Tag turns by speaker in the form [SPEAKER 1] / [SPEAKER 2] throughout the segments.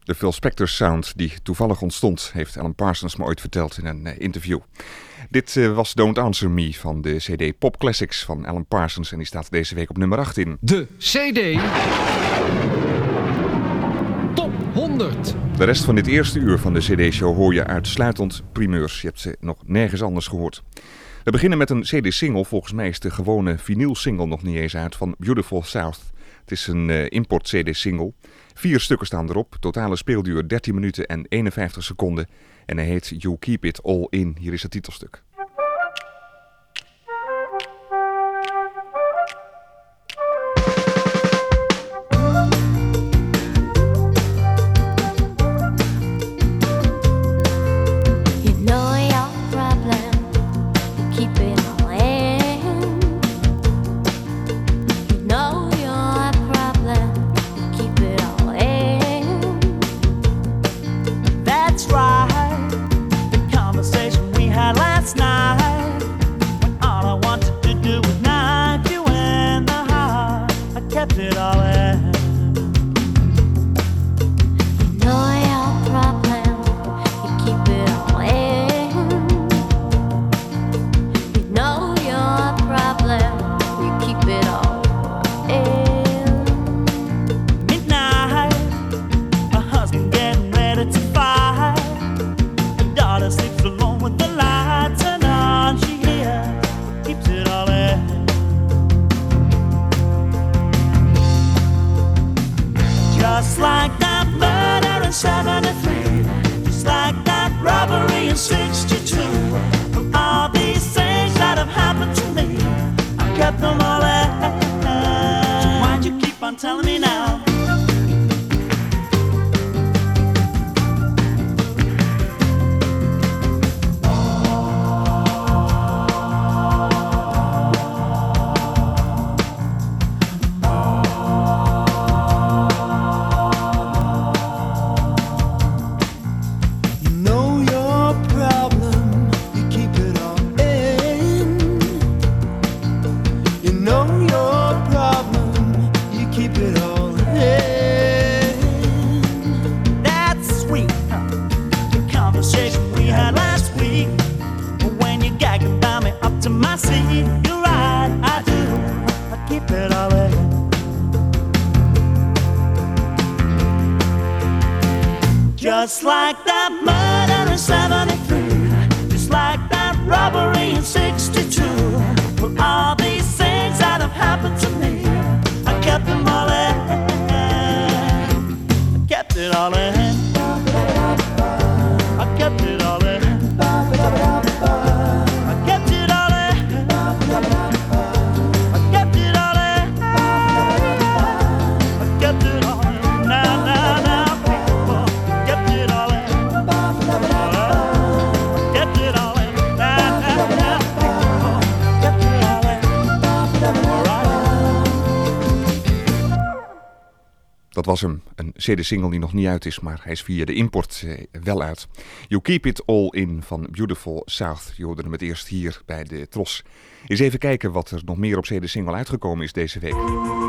[SPEAKER 1] De Phil Spector sound die toevallig ontstond, heeft Alan Parsons me ooit verteld in een interview. Dit was Don't Answer Me van de CD Pop Classics van Alan Parsons en die staat deze week op nummer 8 in.
[SPEAKER 2] De CD Top 100.
[SPEAKER 1] De rest van dit eerste uur van de CD-show hoor je uitsluitend primeurs. Je hebt ze nog nergens anders gehoord. We beginnen met een CD-single. Volgens mij is de gewone vinyl-single nog niet eens uit van Beautiful South. Het is een import-CD-single. 4 stukken staan erop. Totale speelduur 13 minuten en 51 seconden. En hij heet You Keep It All In. Hier is het titelstuk.
[SPEAKER 3] Just like that murder in 73, just like that robbery in 62. Well, all these things that have happened to me, I kept them all in. I kept it all in. I kept it all in. I kept it all in. I kept it all in. I kept it all in. Now, now, now.
[SPEAKER 1] Dat was hem, een CD-single die nog niet uit is, maar hij is via de import wel uit. You Keep It All In van Beautiful South. Je hoorde hem het eerst hier bij de Tros. Eens even kijken wat er nog meer op CD-single uitgekomen is deze week.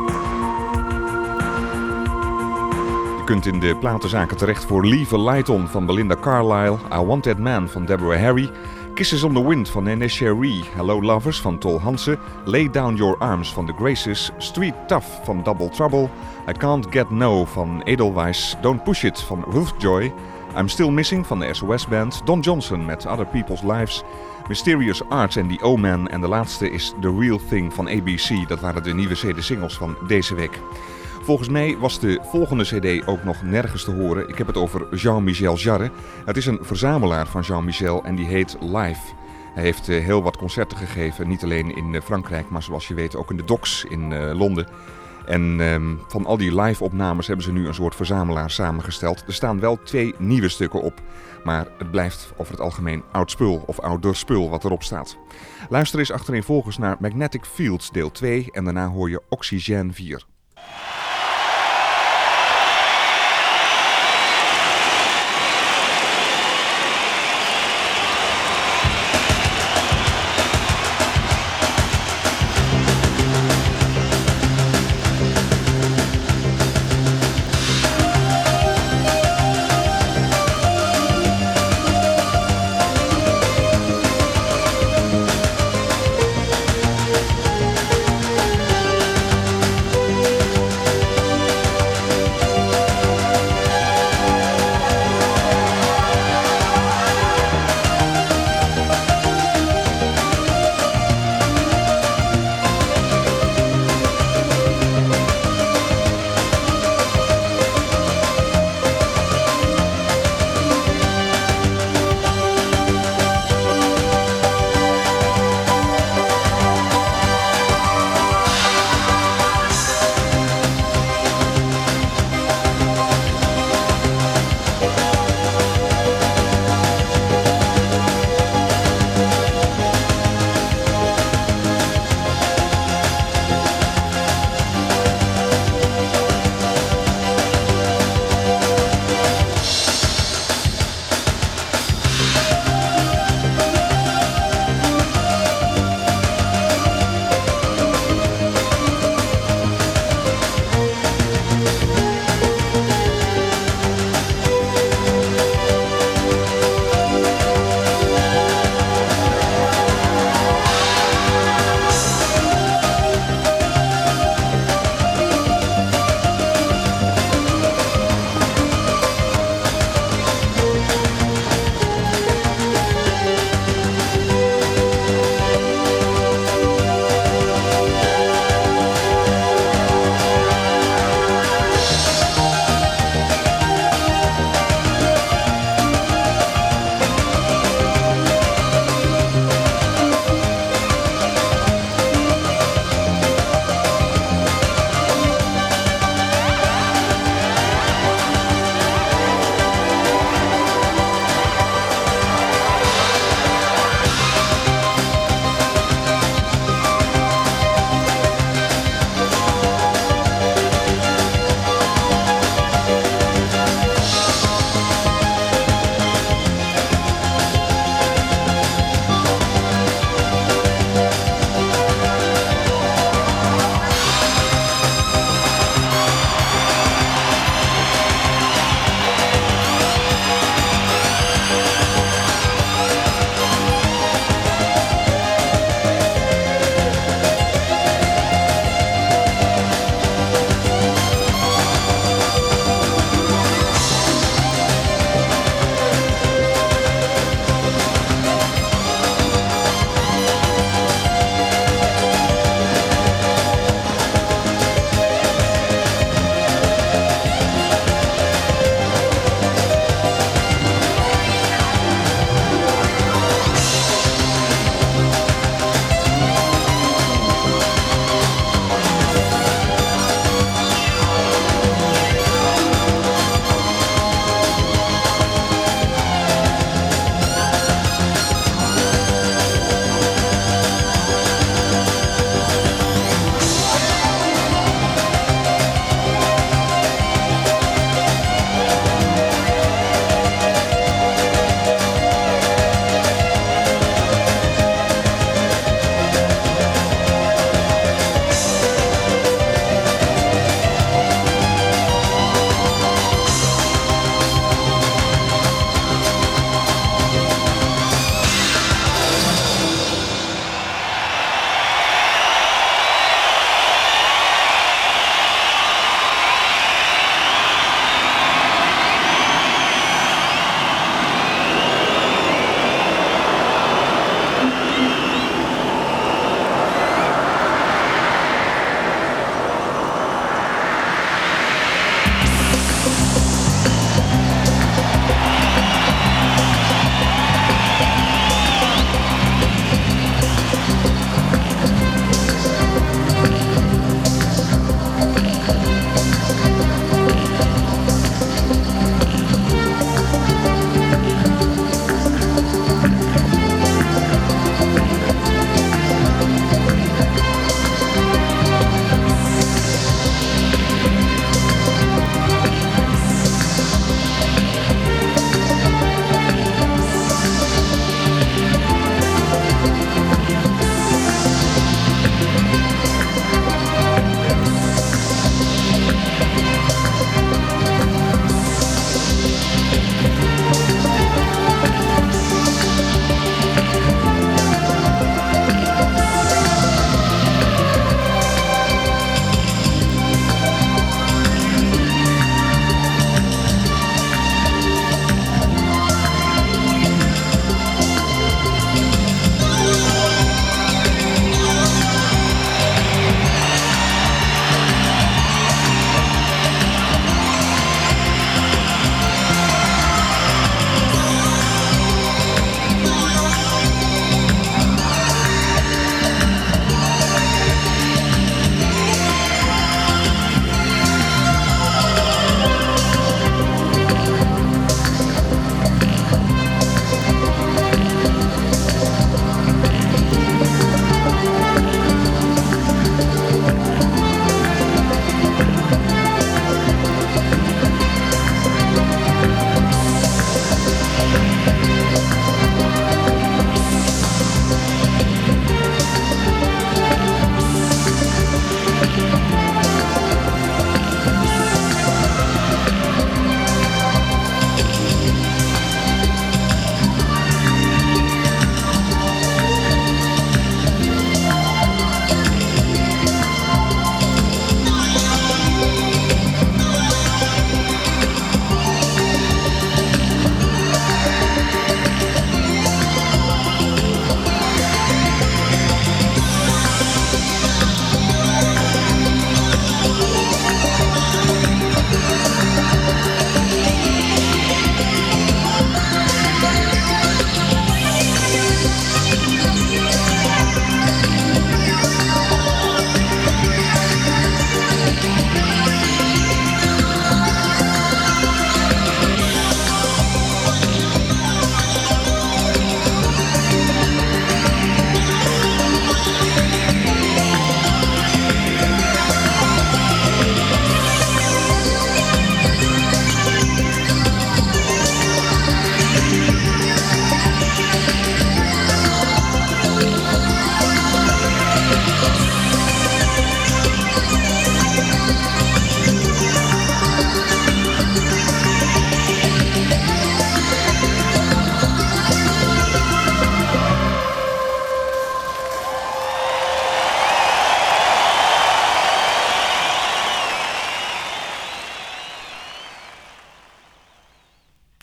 [SPEAKER 1] Je kunt in de platenzaken terecht voor Leave a Light On van Belinda Carlisle, I Want That Man van Deborah Harry, Kisses on the Wind van Nene Cherie, Hello Lovers van Tol Hansen, Lay Down Your Arms van The Graces, Street Tough van Double Trouble, I Can't Get No van Edelweiss, Don't Push It van Ruth Joy, I'm Still Missing van de SOS Band, Don Johnson met Other People's Lives, Mysterious Arts en The Omen en de laatste is The Real Thing van ABC. Dat waren de nieuwe CD-singles van deze week. Volgens mij was de volgende CD ook nog nergens te horen. Ik heb het over Jean-Michel Jarre. Het is een verzamelaar van Jean-Michel en die heet Live. Hij heeft heel wat concerten gegeven, niet alleen in Frankrijk, maar zoals je weet ook in de Docks in Londen. En van al die live-opnames hebben ze nu een soort verzamelaar samengesteld. Er staan wel 2 nieuwe stukken op, maar het blijft over het algemeen oud spul of ouder spul wat erop staat. Luister eens achtereenvolgens naar Magnetic Fields deel 2 en daarna hoor je Oxygène 4.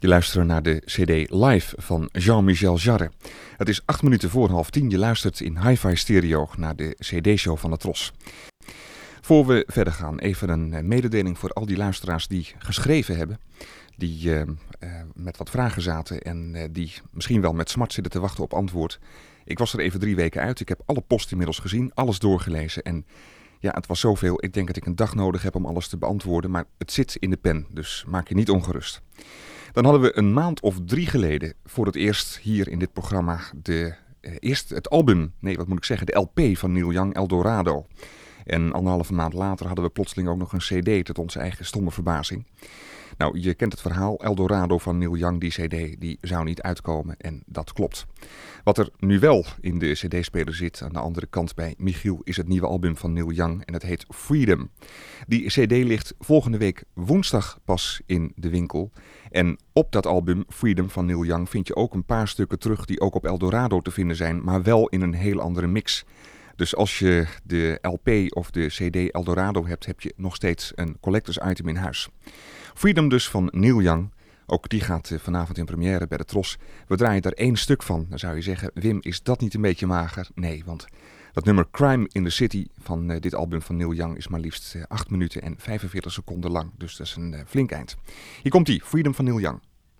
[SPEAKER 1] Je luistert naar de CD Live van Jean-Michel Jarre. Het is 8 minuten voor 9:30. Je luistert in hi-fi stereo naar de CD-show van de Tros. Voor we verder gaan, even een mededeling voor al die luisteraars die geschreven hebben. Die met wat vragen zaten en die misschien wel met smart zitten te wachten op antwoord. Ik was er even 3 weken uit. Ik heb alle post inmiddels gezien, alles doorgelezen. En ja, het was zoveel. Ik denk dat ik een dag nodig heb om alles te beantwoorden. Maar het zit in de pen, dus maak je niet ongerust. Dan hadden we een maand of 3 geleden voor het eerst hier in dit programma het album, de LP van Neil Young, Eldorado. En 1,5 maand later hadden we plotseling ook nog een CD tot onze eigen stomme verbazing. Nou, je kent het verhaal, Eldorado van Neil Young, die CD, die zou niet uitkomen en dat klopt. Wat er nu wel in de CD-speler zit, aan de andere kant bij Michiel, is het nieuwe album van Neil Young en het heet Freedom. Die CD ligt volgende week woensdag pas in de winkel. En op dat album Freedom van Neil Young vind je ook een paar stukken terug die ook op Eldorado te vinden zijn, maar wel in een heel andere mix. Dus als je de LP of de CD Eldorado hebt, heb je nog steeds een collectors item in huis. Freedom dus van Neil Young. Ook die gaat vanavond in première bij de Tros. We draaien daar 1 stuk van. Dan zou je zeggen, Wim, is dat niet een beetje mager? Nee, want dat nummer Crime in the City van dit album van Neil Young is maar liefst 8 minuten en 45 seconden lang. Dus dat is een flink eind. Hier komt ie, Freedom van Neil Young.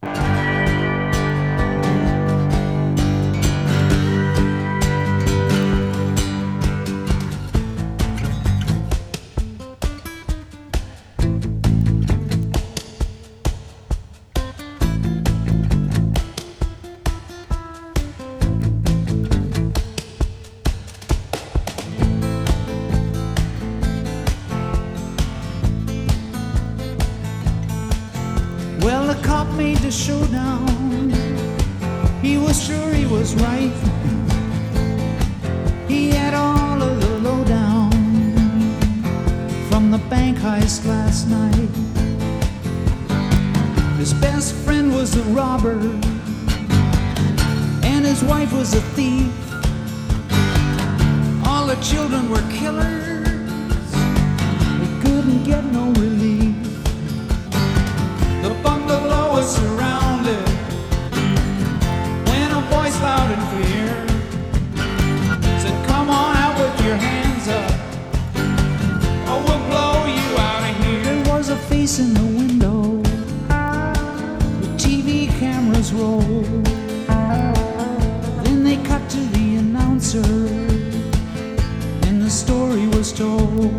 [SPEAKER 4] Showdown. He was sure he was right. He had all of the lowdown from the bank heist last night. His best friend was a robber and his wife was a thief. All the children were killers. They couldn't get no relief. The bungalow was surrounded when a voice loud and clear said, "Come on out with your hands up, or we'll blow you out of here." There was a face in the window, the TV cameras rolled. Then they cut to the announcer, and the story was told.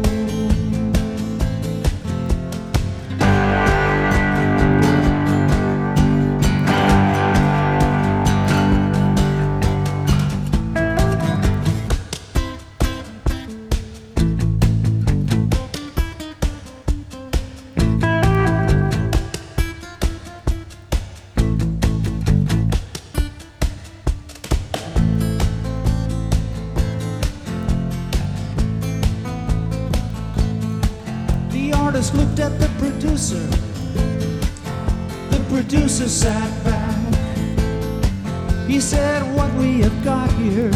[SPEAKER 4] Looked at the producer. The producer sat back. He said, "What we have got here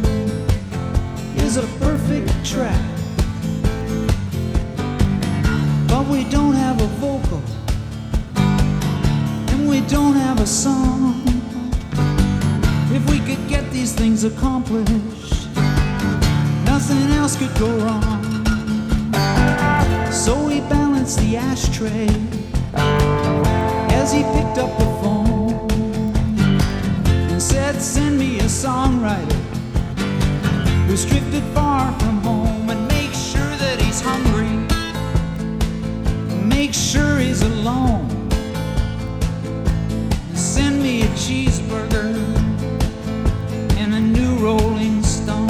[SPEAKER 4] is a perfect track, but we don't have a vocal and we don't have a song. If we could get these things accomplished, nothing else could go wrong." So he balanced the ashtray as he picked up the phone and said, "Send me a songwriter who's drifted far from home, and make sure that he's hungry, make sure he's alone. Send me a cheeseburger and a new Rolling Stone."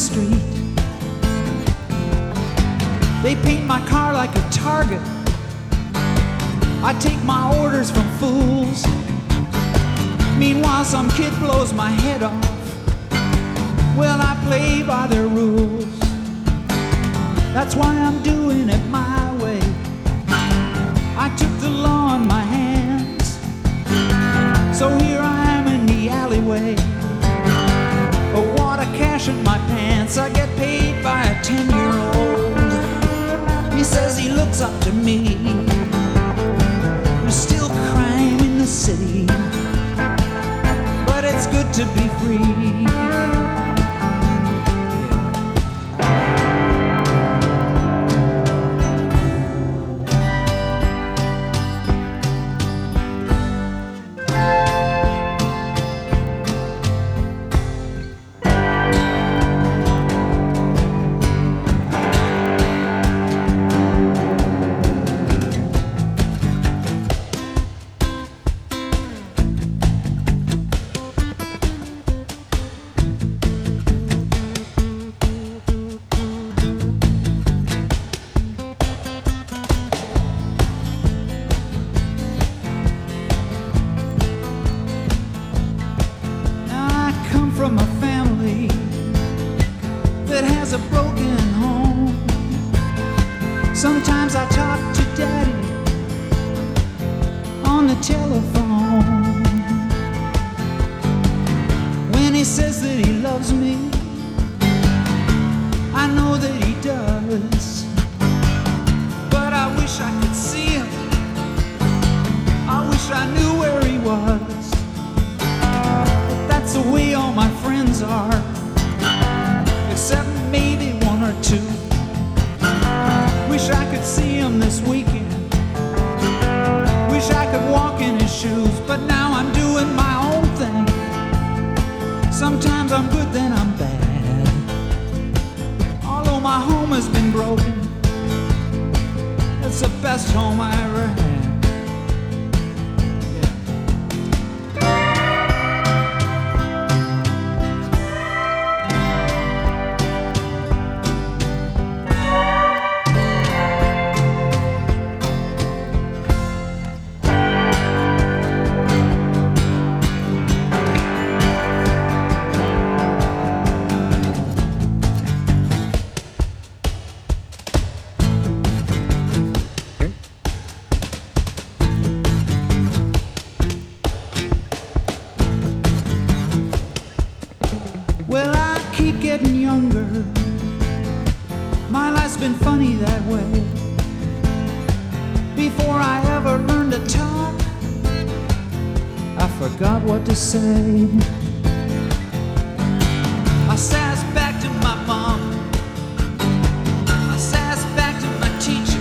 [SPEAKER 4] street. They paint my car like a target. I take my orders from fools. Meanwhile, some kid blows my head off. Well, I play by their rules. That's why I'm doing it my way. I took the law in my hands. So here I am in the alleyway. A wad of cash in my pants. I get paid by a 10-year-old. He says he looks up to me. There's still crime in the city, but it's good to be free. From a family that has a broken home. Sometimes I talk to Daddy on the telephone. When he says that he loves me, I know that he does. But I wish I could see him. I wish I knew where he was. That's the way all my friends are, except maybe one or two. Wish I could see him this weekend. Wish I could walk in his shoes, but now I'm doing my own thing. Sometimes I'm good, then I'm bad. Although my home has been broken, it's the best home I ever had. Well, I keep getting younger. My life's been funny that way. Before I ever learned to talk, I forgot what to say. I sass back to my mom. I sass back to my teacher.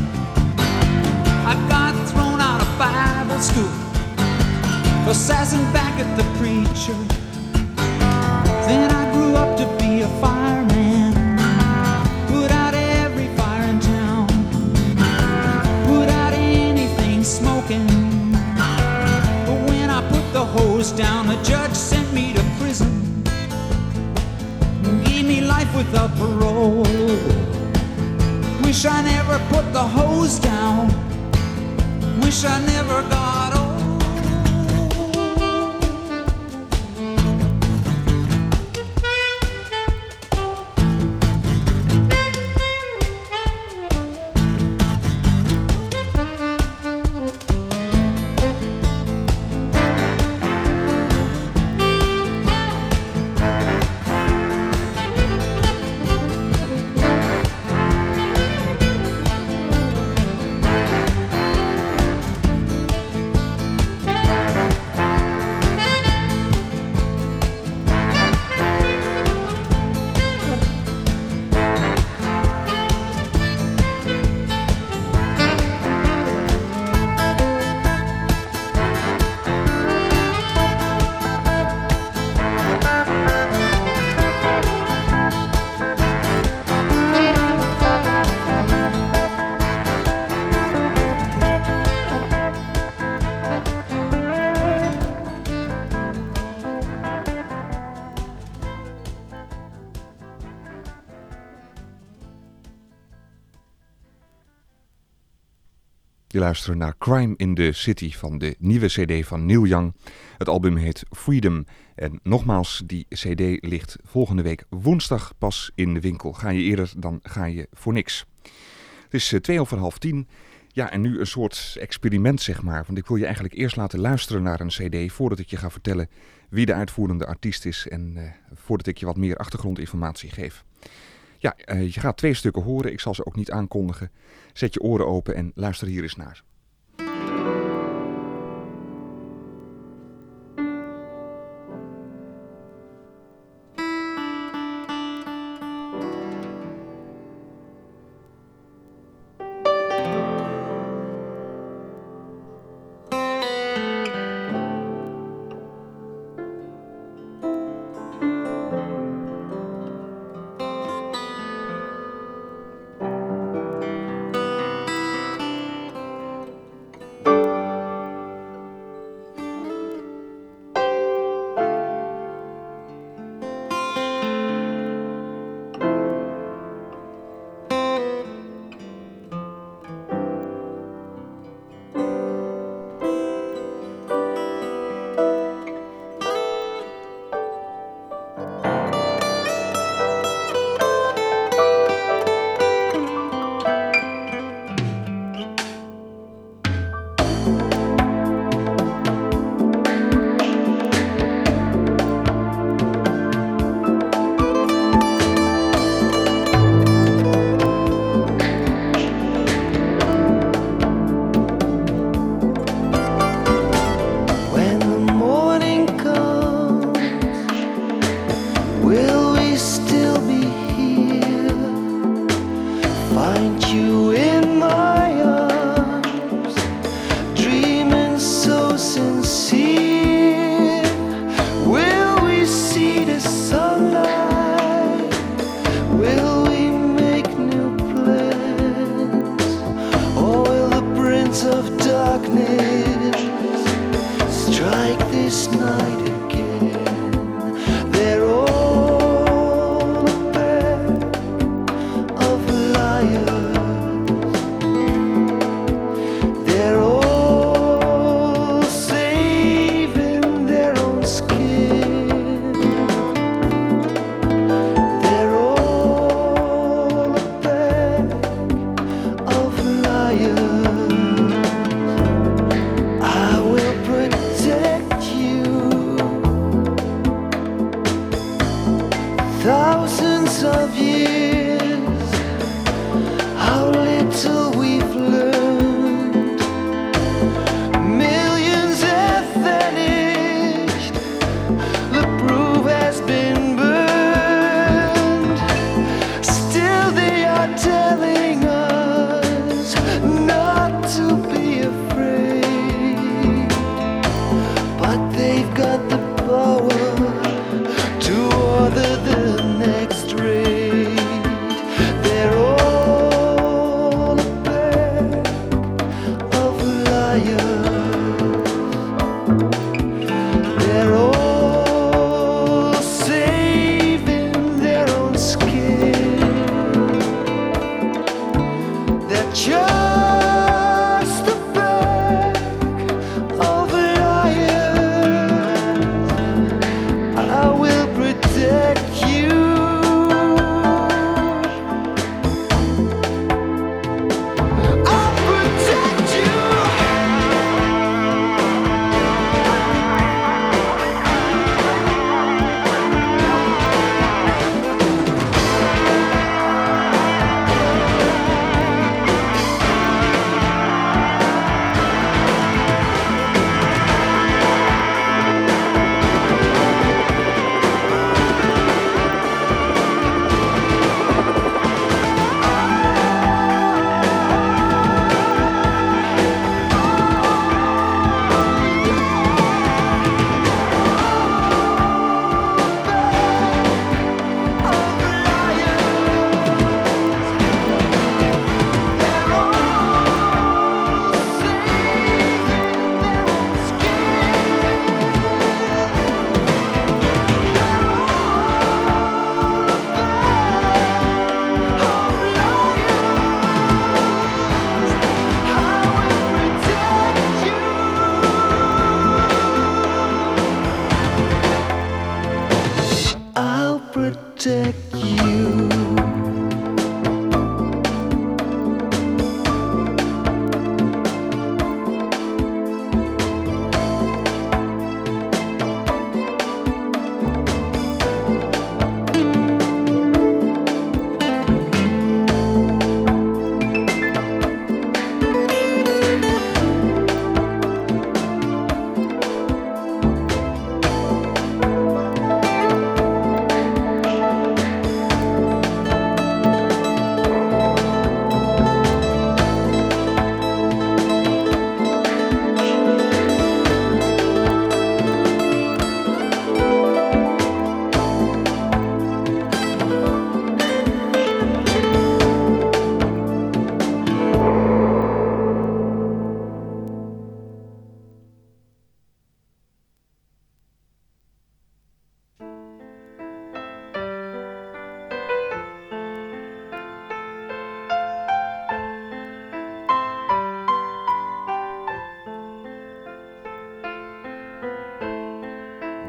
[SPEAKER 4] I got thrown out of Bible school for sassing back at the preacher. Then I grew up to be a fireman, put out every fire in town, put out anything smoking. But when I put the hose down, the judge sent me to prison, gave me life without parole. Wish I never put the hose down, wish I never got old.
[SPEAKER 1] Je luistert naar Crime in the City van de nieuwe cd van Neil Young. Het album heet Freedom. En nogmaals, die cd ligt volgende week woensdag pas in de winkel. Ga je eerder, dan ga je voor niks. Het is 10:02. Ja, en nu een soort experiment, zeg maar. Want ik wil je eigenlijk eerst laten luisteren naar een cd voordat ik je ga vertellen wie de uitvoerende artiest is en voordat ik je wat meer achtergrondinformatie geef. Ja, je gaat 2 stukken horen. Ik zal ze ook niet aankondigen. Zet je oren open en luister hier eens naar.
[SPEAKER 5] They're all a pair of liars.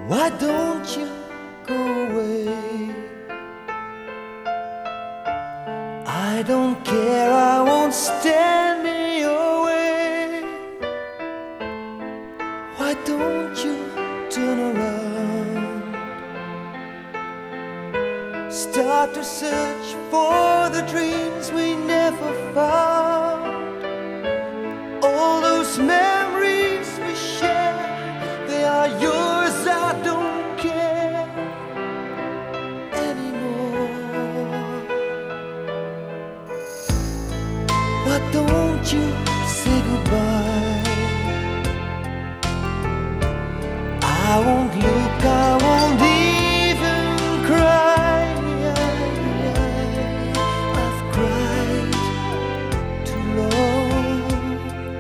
[SPEAKER 3] Why don't you go away? I don't care, I won't stand in your way. Why don't you turn around? Start to search for the dreams we never found. All those memories we share, they are yours, I don't care anymore. Why don't you say goodbye? I won't look, I won't even cry. I've cried too long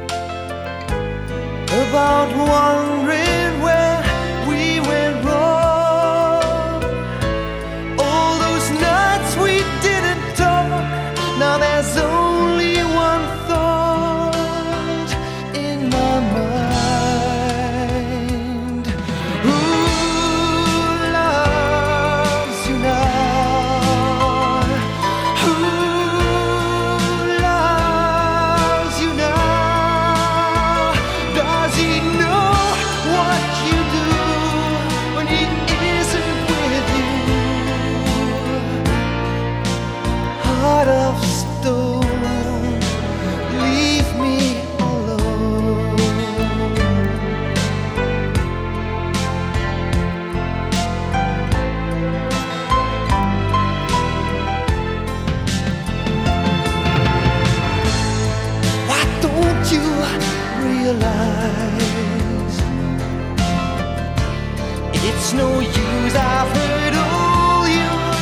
[SPEAKER 3] about wondering where we went wrong. All those nights we didn't talk, now there's only one thought in my mind. Who loves you now? Who loves you now? Does he know what you do when he isn't with you? Heart of stone, leave me alone. Why don't you realize it's no use? I've heard all your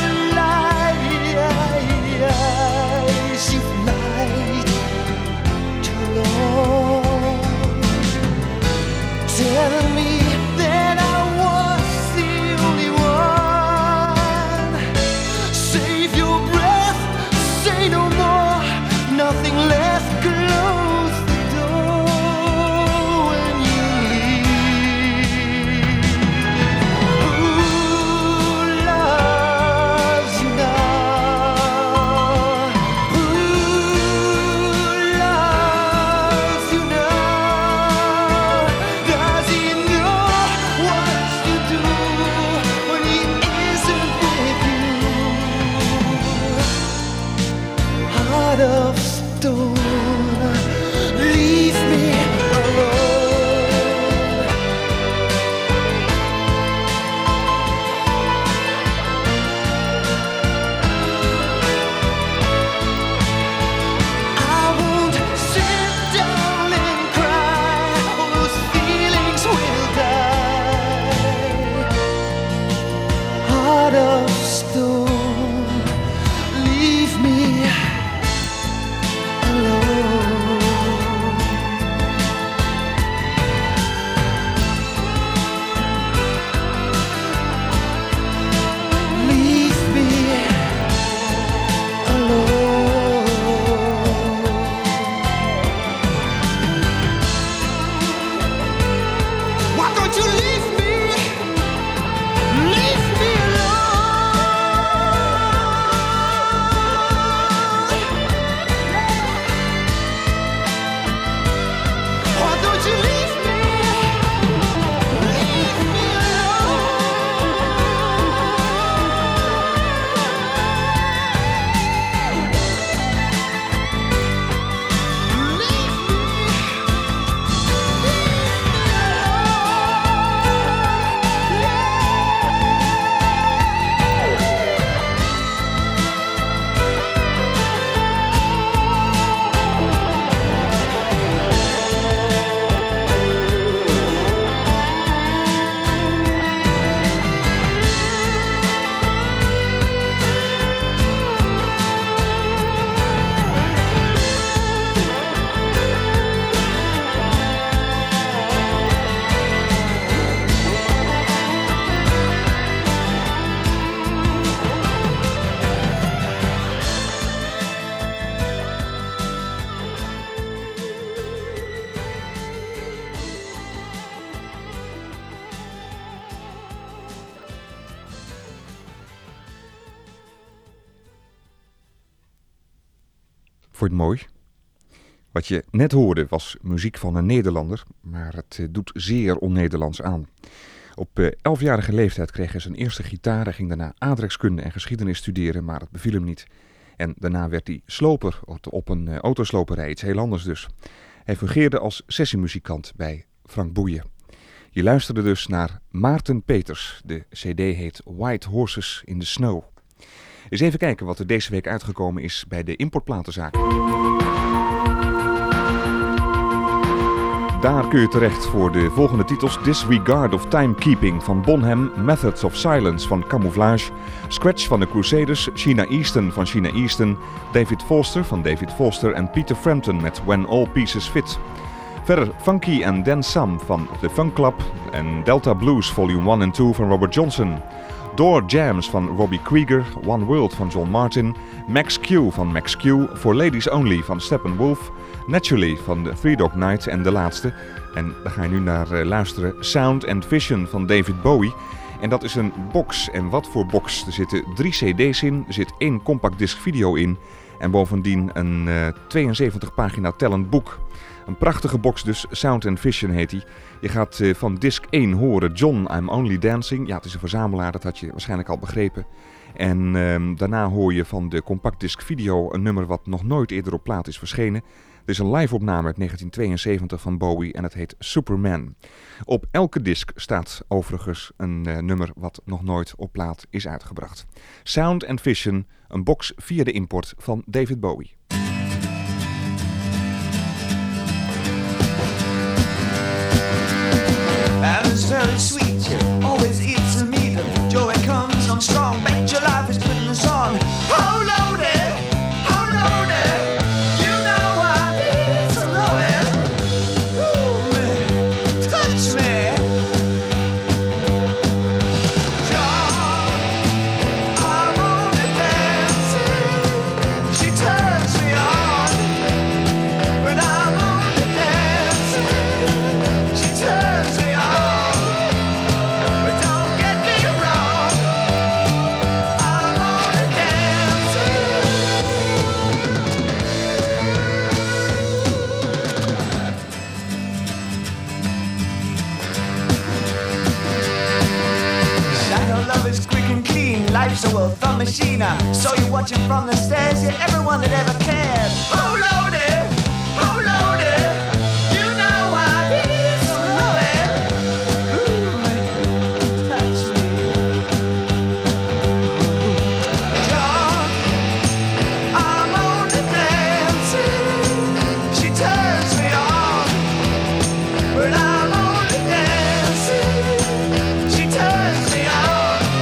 [SPEAKER 3] lies. You've lied too long, telling me that I was the only one. Save your breath, say no more. Nothing left, close the door when you leave. Who loves you now? Who loves you now? Does he know what you do when he isn't with you? Heart of stone, leave me alone. I won't sit down and cry, all those feelings will die. Heart of stone, leave me alone.
[SPEAKER 1] Vond je het mooi? Wat je net hoorde was muziek van een Nederlander, maar het doet zeer on-Nederlands aan. Op 11-jarige leeftijd kreeg hij zijn eerste gitaar en ging daarna aardrijkskunde en geschiedenis studeren, maar het beviel hem niet. En daarna werd hij sloper op een autosloperij, iets heel anders dus. Hij fungeerde als sessiemuzikant bij Frank Boeien. Je luisterde dus naar Maarten Peters. De cd heet White Horses in the Snow. Eens even kijken wat er deze week uitgekomen is bij de importplatenzaak. Daar kun je terecht voor de volgende titels: Disregard of Timekeeping van Bonham, Methods of Silence van Camouflage, Scratch van de Crusaders, Sheena Easton van Sheena Easton, David Foster van David Foster en Peter Frampton met When All Pieces Fit. Verder Funky and Then Some van The Funk Club en Delta Blues Volume 1 en 2 van Robert Johnson. Door Jams van Robbie Krieger, One World van John Martin, Max Q van Max Q, For Ladies Only van Steppenwolf, Naturally van The Three Dog Night en de laatste, en daar ga je nu naar luisteren, Sound and Vision van David Bowie. En dat is een box. En wat voor box? Er zitten 3 cd's in, er zit 1 compact disc video in en bovendien een 72 pagina tellend boek. Een prachtige box dus, Sound and Vision heet hij. Je gaat van disc 1 horen John, I'm Only Dancing. Ja, het is een verzamelaar, dat had je waarschijnlijk al begrepen. En daarna hoor je van de compact disc video een nummer wat nog nooit eerder op plaat is verschenen. Het is een live-opname uit 1972 van Bowie en het heet Superman. Op elke disc staat overigens een nummer wat nog nooit op plaat is uitgebracht. Sound and Vision, een box via de import van David Bowie.
[SPEAKER 5] And it's very sweet, you always eat some meat. Joy comes on strong, bet your life is putting the song. Oh loaded, you know I need some loving. Ooh, man, touch me. John, I'm only dancing. She turns me on, but I'm only dancing. She turns me on. Life's a well-thumb machine, so you're watching from the stairs. You're everyone that ever cared. Oh, loaded, you know I need some loving. Ooh, touch me. John, I'm only dancing. She turns me on, but I'm only dancing. She turns me on.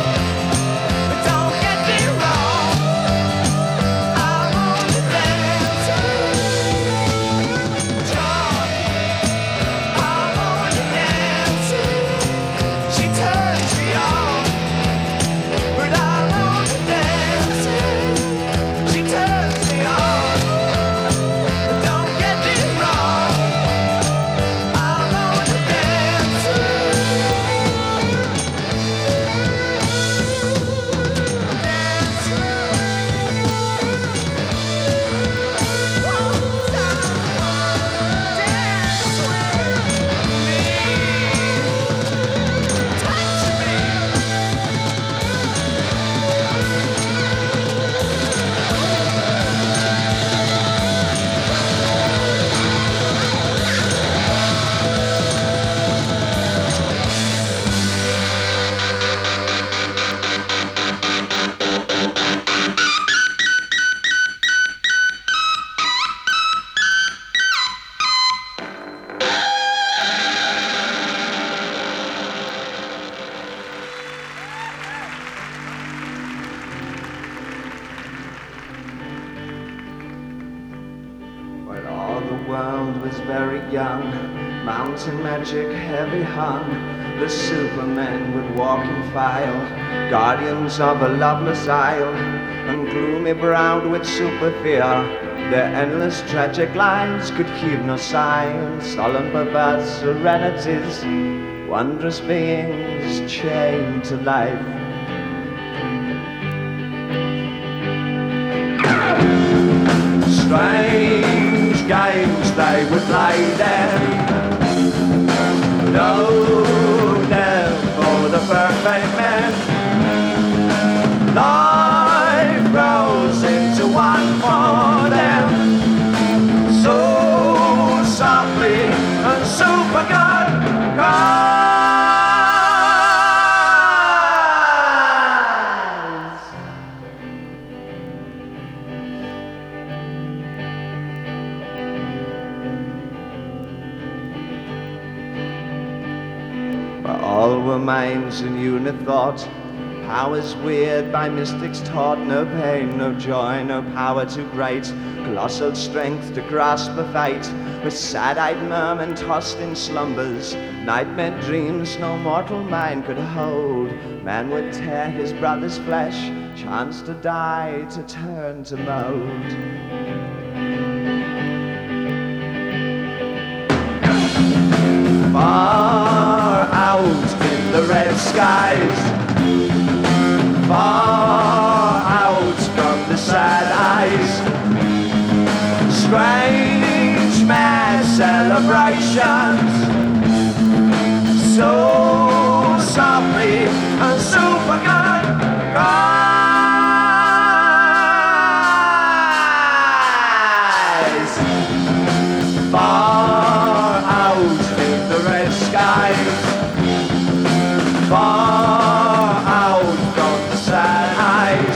[SPEAKER 5] Mountain magic heavy hung, the supermen would walk in file, guardians of a loveless isle, and gloomy browed with super fear. Their endless tragic lines could heave no sign, solemn perverse serenities, wondrous beings chained to life. Strike I would lie there. No death for the perfect man. Life grows into one for them. So softly and super God. All were minds in unit thought, powers weird by mystics taught, no pain, no joy, no power too great, colossal strength to grasp a fight, with sad-eyed mermen tossed in slumbers, nightmare dreams no mortal mind could hold. Man would tear his brother's flesh, chance to die, to turn to mold. Far out in the red skies, far out from the sad eyes, strange mad celebrations, so softly and super good. Far out in the red skies, far out from the sad eyes,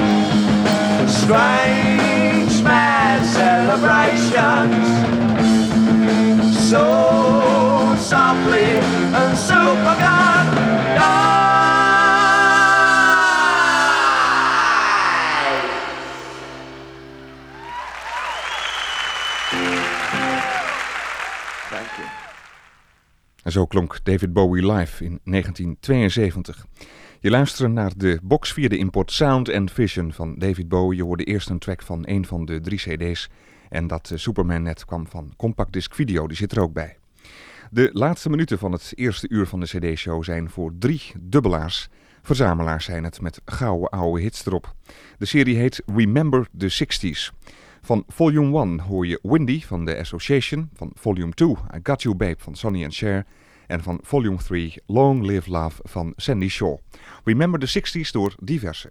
[SPEAKER 5] strange mad celebrations, so softly and super good.
[SPEAKER 1] En zo klonk David Bowie live in 1972. Je luisterde naar de box 4 import Sound and Vision van David Bowie. Je hoorde eerst een track van een van de 3 cd's. En dat Superman net kwam van Compact Disc Video, die zit er ook bij. De laatste minuten van het eerste uur van de cd-show zijn voor 3 dubbelaars. Verzamelaars zijn het met gouden oude hits erop. De serie heet Remember the 60s. Van Volume 1 hoor je Windy van The Association. Van Volume 2 I Got You Babe van Sonny and Cher. En van Volume 3 Long Live Love van Sandy Shaw. Remember the 60s door diverse.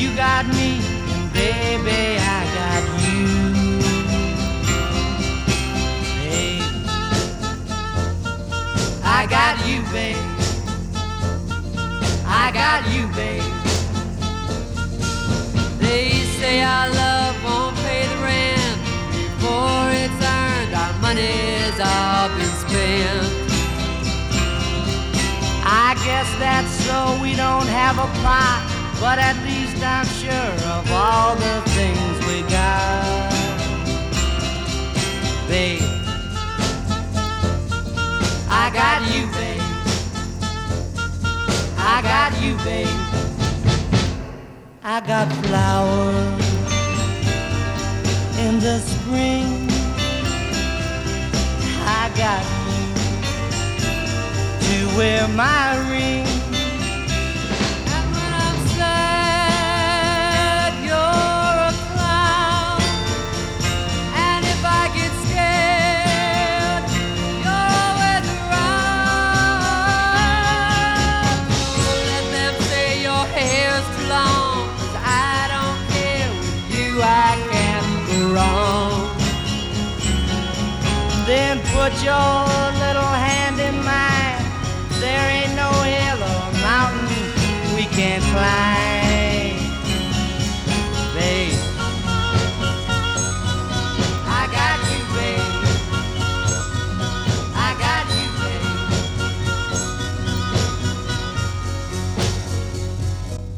[SPEAKER 3] You got me, and baby, I got you. Babe, I got you, babe. I got you, babe. They say our love won't pay the rent before it's earned. Our money's all been spent. I guess that's so we don't have a pot, but at least I'm sure of all the things we got. Babe, I got you, babe. I got you, babe. I got flowers in the spring. I got you to wear my ring. And when I'm sad, you're a clown. And if I get scared, you're always around. So let them say your hair's too long, 'cause I don't care. With you I can't go wrong. Then put your little hand in mine. There ain't no hill or mountain we can't climb.